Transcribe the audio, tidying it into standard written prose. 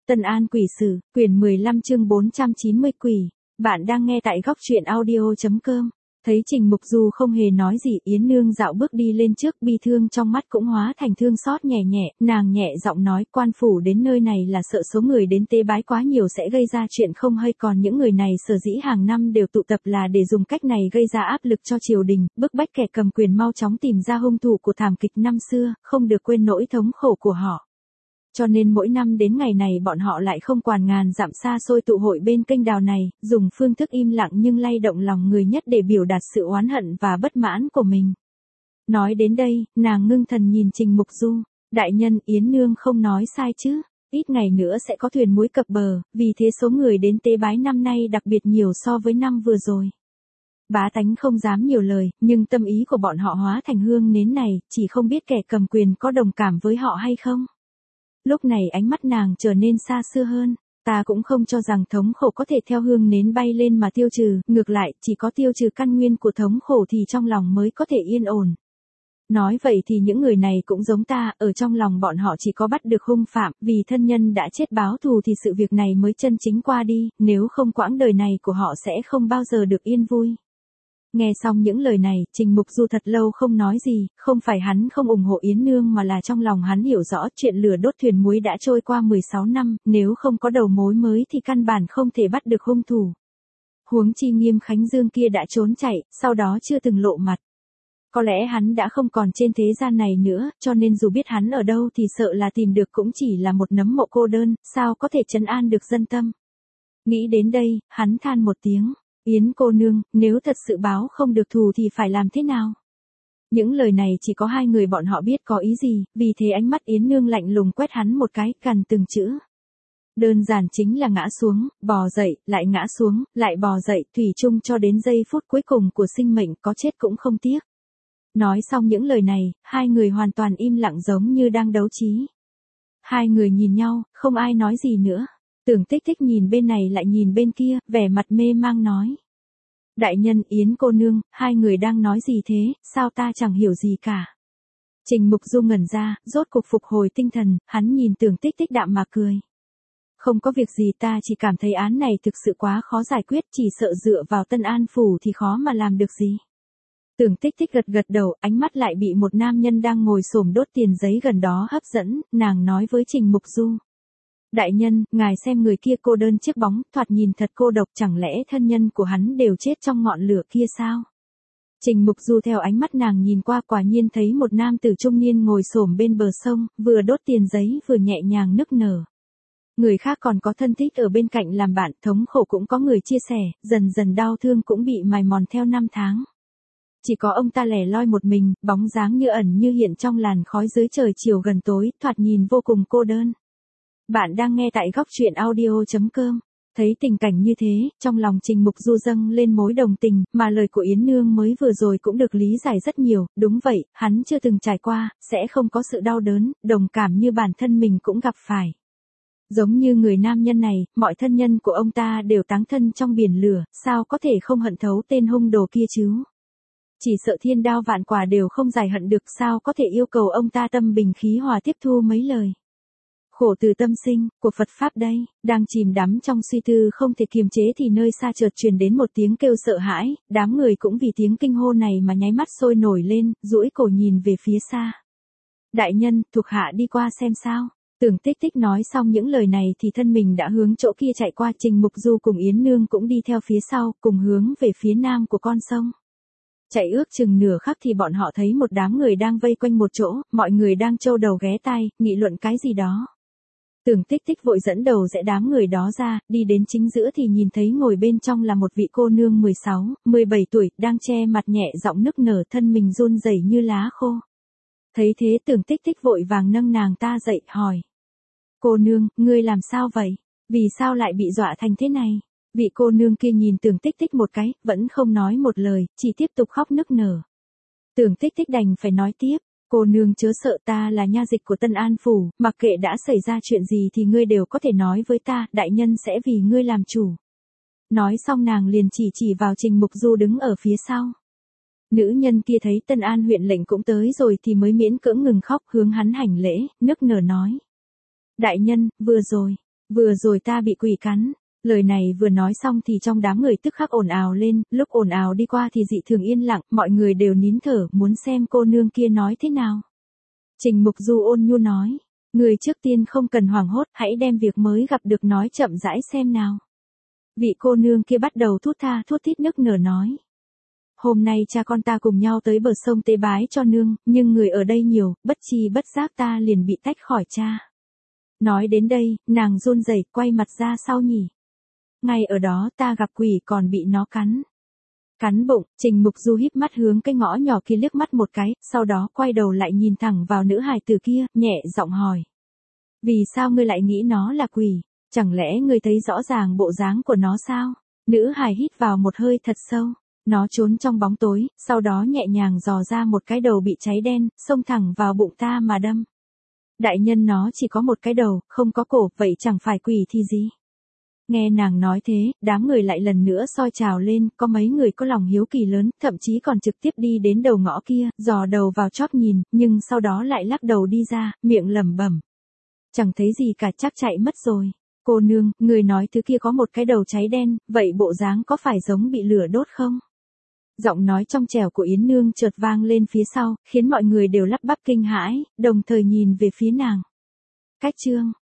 Tân An Quỷ Sử, quyển 15 chương 490 quỷ. Bạn đang nghe tại góc truyện audio.com. Thấy Trình Mục Du không hề nói gì, Yến Nương dạo bước đi lên trước, bi thương trong mắt cũng hóa thành thương xót nhẹ nhẹ, nàng nhẹ giọng nói, quan phủ đến nơi này là sợ số người đến tế bái quá nhiều sẽ gây ra chuyện không hay, còn những người này sở dĩ hàng năm đều tụ tập là để dùng cách này gây ra áp lực cho triều đình, bức bách kẻ cầm quyền mau chóng tìm ra hung thủ của thảm kịch năm xưa, không được quên nỗi thống khổ của họ. Cho nên mỗi năm đến ngày này bọn họ lại không quản ngàn dặm xa xôi tụ hội bên kênh đào này, dùng phương thức im lặng nhưng lay động lòng người nhất để biểu đạt sự oán hận và bất mãn của mình. Nói đến đây, nàng ngưng thần nhìn Trình Mục Du, đại nhân, Yến Nương không nói sai chứ, ít ngày nữa sẽ có thuyền muối cập bờ, vì thế số người đến tế bái năm nay đặc biệt nhiều so với năm vừa rồi. Bá tánh không dám nhiều lời, nhưng tâm ý của bọn họ hóa thành hương nến này, chỉ không biết kẻ cầm quyền có đồng cảm với họ hay không. Lúc này ánh mắt nàng trở nên xa xưa hơn, ta cũng không cho rằng thống khổ có thể theo hương nến bay lên mà tiêu trừ, ngược lại, chỉ có tiêu trừ căn nguyên của thống khổ thì trong lòng mới có thể yên ổn. Nói vậy thì những người này cũng giống ta, ở trong lòng bọn họ chỉ có bắt được hung phạm, vì thân nhân đã chết báo thù thì sự việc này mới chân chính qua đi, nếu không quãng đời này của họ sẽ không bao giờ được yên vui. Nghe xong những lời này, Trình Mục Du thật lâu không nói gì, không phải hắn không ủng hộ Yến Nương mà là trong lòng hắn hiểu rõ chuyện lửa đốt thuyền muối đã trôi qua 16 năm, nếu không có đầu mối mới thì căn bản không thể bắt được hung thủ. Huống chi Nghiêm Khánh Dương kia đã trốn chạy, sau đó chưa từng lộ mặt. Có lẽ hắn đã không còn trên thế gian này nữa, cho nên dù biết hắn ở đâu thì sợ là tìm được cũng chỉ là một nấm mộ cô đơn, sao có thể trấn an được dân tâm. Nghĩ đến đây, hắn than một tiếng. Yến cô nương, nếu thật sự báo không được thù thì phải làm thế nào? Những lời này chỉ có hai người bọn họ biết có ý gì, vì thế ánh mắt Yến Nương lạnh lùng quét hắn một cái, cằn từng chữ. Đơn giản chính là ngã xuống, bò dậy, lại ngã xuống, lại bò dậy, thủy chung cho đến giây phút cuối cùng của sinh mệnh, có chết cũng không tiếc. Nói xong những lời này, hai người hoàn toàn im lặng giống như đang đấu trí. Hai người nhìn nhau, không ai nói gì nữa. Tưởng Tích Tích nhìn bên này lại nhìn bên kia, vẻ mặt mê mang nói. Đại nhân, Yến cô nương, hai người đang nói gì thế, sao ta chẳng hiểu gì cả. Trình Mục Du ngẩn ra, rốt cục phục hồi tinh thần, hắn nhìn Tưởng Tích Tích đạm mà cười. Không có việc gì, ta chỉ cảm thấy án này thực sự quá khó giải quyết, chỉ sợ dựa vào Tân An Phủ thì khó mà làm được gì. Tưởng Tích Tích gật gật đầu, ánh mắt lại bị một nam nhân đang ngồi xổm đốt tiền giấy gần đó hấp dẫn, nàng nói với Trình Mục Du. Đại nhân, ngài xem người kia cô đơn chiếc bóng, thoạt nhìn thật cô độc, chẳng lẽ thân nhân của hắn đều chết trong ngọn lửa kia sao? Trình Mục Du theo ánh mắt nàng nhìn qua, quả nhiên thấy một nam tử trung niên ngồi xổm bên bờ sông, vừa đốt tiền giấy vừa nhẹ nhàng nức nở. Người khác còn có thân thích ở bên cạnh làm bạn, thống khổ cũng có người chia sẻ, dần dần đau thương cũng bị mài mòn theo năm tháng. Chỉ có ông ta lẻ loi một mình, bóng dáng như ẩn như hiện trong làn khói dưới trời chiều gần tối, thoạt nhìn vô cùng cô đơn. Bạn đang nghe tại góc truyện audio.com. Thấy tình cảnh như thế, trong lòng Trình Mục Du dâng lên mối đồng tình, mà lời của Yến Nương mới vừa rồi cũng được lý giải rất nhiều, đúng vậy, hắn chưa từng trải qua, sẽ không có sự đau đớn, đồng cảm như bản thân mình cũng gặp phải. Giống như người nam nhân này, mọi thân nhân của ông ta đều táng thân trong biển lửa, sao có thể không hận thấu tên hung đồ kia chứ? Chỉ sợ thiên đao vạn quả đều không giải hận được, sao có thể yêu cầu ông ta tâm bình khí hòa tiếp thu mấy lời. Khổ từ tâm sinh, của Phật Pháp đây, đang chìm đắm trong suy tư không thể kiềm chế thì nơi xa chợt truyền đến một tiếng kêu sợ hãi, đám người cũng vì tiếng kinh hô này mà nháy mắt sôi nổi lên, duỗi cổ nhìn về phía xa. Đại nhân, thuộc hạ đi qua xem sao. Tưởng Tích Tích nói xong những lời này thì thân mình đã hướng chỗ kia chạy qua, Trình Mục Du cùng Yến Nương cũng đi theo phía sau, cùng hướng về phía nam của con sông. Chạy ước chừng nửa khắc thì bọn họ thấy một đám người đang vây quanh một chỗ, mọi người đang trâu đầu ghé tai, nghị luận cái gì đó. Tưởng Tích Tích vội dẫn đầu rẽ đám người đó ra, đi đến chính giữa thì nhìn thấy ngồi bên trong là một vị cô nương 16, 17 tuổi, đang che mặt nhẹ giọng nức nở, thân mình run rẩy như lá khô. Thấy thế Tưởng Tích Tích vội vàng nâng nàng ta dậy, hỏi. Cô nương, ngươi làm sao vậy? Vì sao lại bị dọa thành thế này? Vị cô nương kia nhìn Tưởng Tích Tích một cái, vẫn không nói một lời, chỉ tiếp tục khóc nức nở. Tưởng Tích Tích đành phải nói tiếp. Cô nương chớ sợ, ta là nha dịch của Tân An Phủ, mặc kệ đã xảy ra chuyện gì thì ngươi đều có thể nói với ta, đại nhân sẽ vì ngươi làm chủ. Nói xong nàng liền chỉ vào Trình Mục Du đứng ở phía sau. Nữ nhân kia thấy Tân An huyện lệnh cũng tới rồi thì mới miễn cưỡng ngừng khóc, hướng hắn hành lễ, nức nở nói. Đại nhân, vừa rồi, Vừa rồi ta bị quỷ cắn. Lời này vừa nói xong thì trong đám người tức khắc ồn ào lên, lúc ồn ào đi qua thì dị thường yên lặng, mọi người đều nín thở, muốn xem cô nương kia nói thế nào. Trình Mục Du ôn nhu nói, người trước tiên không cần hoảng hốt, hãy đem việc mới gặp được nói chậm rãi xem nào. Vị cô nương kia bắt đầu thút tha thút thít nức nở nói. Hôm nay cha con ta cùng nhau tới bờ sông tế bái cho nương, nhưng người ở đây nhiều, bất chi bất giác ta liền bị tách khỏi cha. Nói đến đây, nàng run rẩy quay mặt ra sau nhỉ. Ngay ở đó ta gặp quỷ còn bị nó cắn. Cắn bụng, Trình Mục Du híp mắt hướng cái ngõ nhỏ kia liếc mắt một cái, sau đó quay đầu lại nhìn thẳng vào nữ hài tử kia, nhẹ giọng hỏi. Vì sao ngươi lại nghĩ nó là quỷ? Chẳng lẽ ngươi thấy rõ ràng bộ dáng của nó sao? Nữ hài hít vào một hơi thật sâu. Nó trốn trong bóng tối, sau đó nhẹ nhàng dò ra một cái đầu bị cháy đen, xông thẳng vào bụng ta mà đâm. Đại nhân nó chỉ có một cái đầu, không có cổ, vậy chẳng phải quỷ thì gì? Nghe nàng nói thế, đám người lại lần nữa soi trào lên, có mấy người có lòng hiếu kỳ lớn, thậm chí còn trực tiếp đi đến đầu ngõ kia, dò đầu vào chóp nhìn, nhưng sau đó lại lắc đầu đi ra, miệng lẩm bẩm. Chẳng thấy gì cả, chắc chạy mất rồi. Cô nương, người nói thứ kia có một cái đầu cháy đen, vậy bộ dáng có phải giống bị lửa đốt không? Giọng nói trong trẻo của Yến Nương chợt vang lên phía sau, khiến mọi người đều lắp bắp kinh hãi, đồng thời nhìn về phía nàng. Cách chương